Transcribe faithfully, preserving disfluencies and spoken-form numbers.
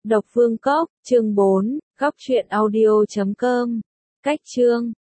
Độc Vương Cốc, chương bốn, góc truyện audio chấm com. Cách chương